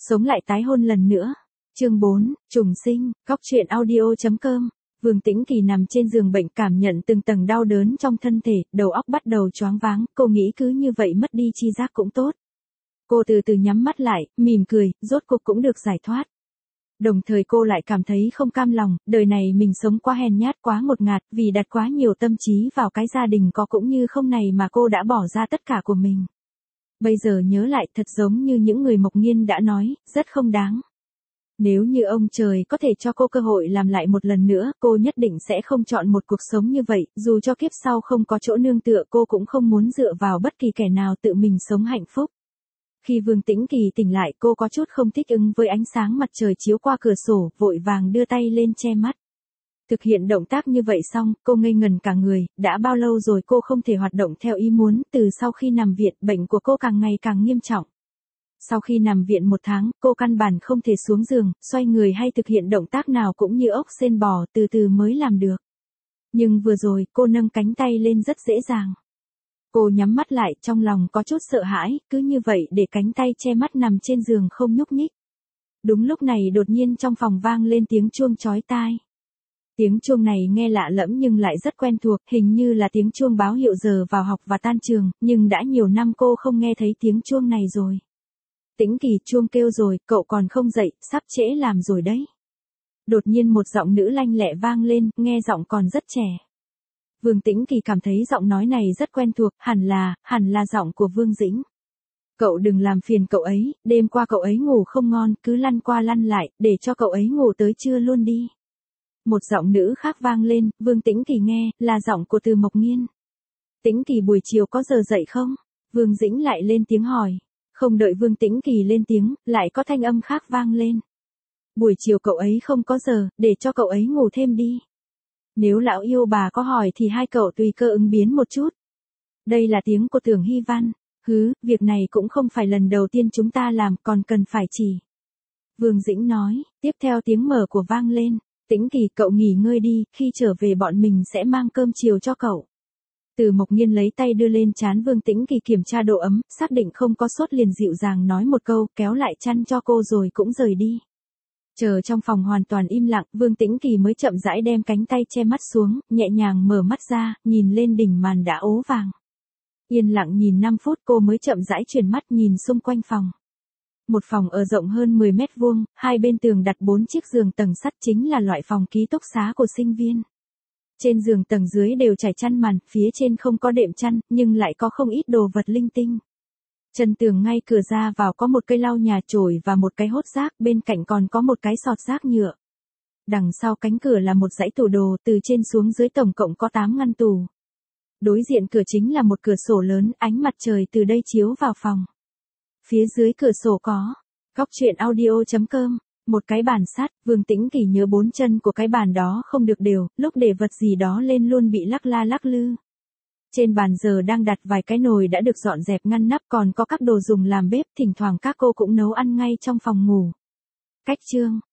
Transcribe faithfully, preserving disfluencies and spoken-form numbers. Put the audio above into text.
Sống lại tái hôn lần nữa. Chương bốn, trùng sinh, Cóc truyện audio chấm com. Vương Tĩnh Kỳ nằm trên giường bệnh cảm nhận từng tầng đau đớn trong thân thể, đầu óc bắt đầu choáng váng, cô nghĩ cứ như vậy mất đi chi giác cũng tốt. Cô từ từ nhắm mắt lại, mỉm cười, rốt cuộc cũng được giải thoát. Đồng thời cô lại cảm thấy không cam lòng, đời này mình sống quá hèn nhát quá ngột ngạt, vì đặt quá nhiều tâm trí vào cái gia đình có cũng như không này mà cô đã bỏ ra tất cả của mình. Bây giờ nhớ lại thật giống như những người Mộc Nghiên đã nói, rất không đáng. Nếu như ông trời có thể cho cô cơ hội làm lại một lần nữa, cô nhất định sẽ không chọn một cuộc sống như vậy, dù cho kiếp sau không có chỗ nương tựa cô cũng không muốn dựa vào bất kỳ kẻ nào tự mình sống hạnh phúc. Khi Vương Tĩnh Kỳ tỉnh lại cô có chút không thích ứng với ánh sáng mặt trời chiếu qua cửa sổ, vội vàng đưa tay lên che mắt. Thực hiện động tác như vậy xong, cô ngây ngần cả người, đã bao lâu rồi cô không thể hoạt động theo ý muốn, từ sau khi nằm viện, bệnh của cô càng ngày càng nghiêm trọng. Sau khi nằm viện một tháng, cô căn bản không thể xuống giường, xoay người hay thực hiện động tác nào cũng như ốc sên bò, từ từ mới làm được. Nhưng vừa rồi, cô nâng cánh tay lên rất dễ dàng. Cô nhắm mắt lại, trong lòng có chút sợ hãi, cứ như vậy để cánh tay che mắt nằm trên giường không nhúc nhích. Đúng lúc này đột nhiên trong phòng vang lên tiếng chuông chói tai. Tiếng chuông này nghe lạ lẫm nhưng lại rất quen thuộc, hình như là tiếng chuông báo hiệu giờ vào học và tan trường, nhưng đã nhiều năm cô không nghe thấy tiếng chuông này rồi. Tĩnh Kỳ, chuông kêu rồi, cậu còn không dậy, sắp trễ làm rồi đấy. Đột nhiên một giọng nữ lanh lẹ vang lên, nghe giọng còn rất trẻ. Vương Tĩnh Kỳ cảm thấy giọng nói này rất quen thuộc, hẳn là, hẳn là giọng của Vương Dĩnh. Cậu đừng làm phiền cậu ấy, đêm qua cậu ấy ngủ không ngon, cứ lăn qua lăn lại, để cho cậu ấy ngủ tới trưa luôn đi. Một giọng nữ khác vang lên, Vương Tĩnh Kỳ nghe, là giọng của Từ Mộc Nghiên. Tĩnh Kỳ buổi chiều có giờ dậy không? Vương Dĩnh lại lên tiếng hỏi. Không đợi Vương Tĩnh Kỳ lên tiếng, lại có thanh âm khác vang lên. Buổi chiều cậu ấy không có giờ, để cho cậu ấy ngủ thêm đi. Nếu lão yêu bà có hỏi thì hai cậu tùy cơ ứng biến một chút. Đây là tiếng của Tưởng Hy Văn. Hứ, việc này cũng không phải lần đầu tiên chúng ta làm, còn cần phải chỉ. Vương Dĩnh nói, tiếp theo tiếng mở của vang lên. Tĩnh Kỳ, cậu nghỉ ngơi đi, khi trở về bọn mình sẽ mang cơm chiều cho cậu. Từ Mộc Nghiên lấy tay đưa lên trán Vương Tĩnh Kỳ kiểm tra độ ấm, xác định không có sốt liền dịu dàng nói một câu, kéo lại chăn cho cô rồi cũng rời đi. Chờ trong phòng hoàn toàn im lặng, Vương Tĩnh Kỳ mới chậm rãi đem cánh tay che mắt xuống, nhẹ nhàng mở mắt ra, nhìn lên đỉnh màn đã ố vàng. Yên lặng nhìn năm phút cô mới chậm rãi chuyển mắt nhìn xung quanh phòng. Một phòng ở rộng hơn mười mét vuông, hai bên tường đặt bốn chiếc giường tầng sắt chính là loại phòng ký túc xá của sinh viên. Trên giường tầng dưới đều trải chăn màn, phía trên không có đệm chăn, nhưng lại có không ít đồ vật linh tinh. Chân tường ngay cửa ra vào có một cây lau nhà chổi và một cái hốt rác, bên cạnh còn có một cái sọt rác nhựa. Đằng sau cánh cửa là một dãy tủ đồ, từ trên xuống dưới tổng cộng có tám ngăn tủ. Đối diện cửa chính là một cửa sổ lớn, ánh mặt trời từ đây chiếu vào phòng. Phía dưới cửa sổ có Cóc truyện audio chấm com. Một cái bàn sắt, Vương Tĩnh Kỳ nhớ bốn chân của cái bàn đó không được đều, lúc để vật gì đó lên luôn bị lắc la lắc lư. Trên bàn giờ đang đặt vài cái nồi đã được dọn dẹp ngăn nắp, còn có các đồ dùng làm bếp, thỉnh thoảng các cô cũng nấu ăn ngay trong phòng ngủ. Cách chương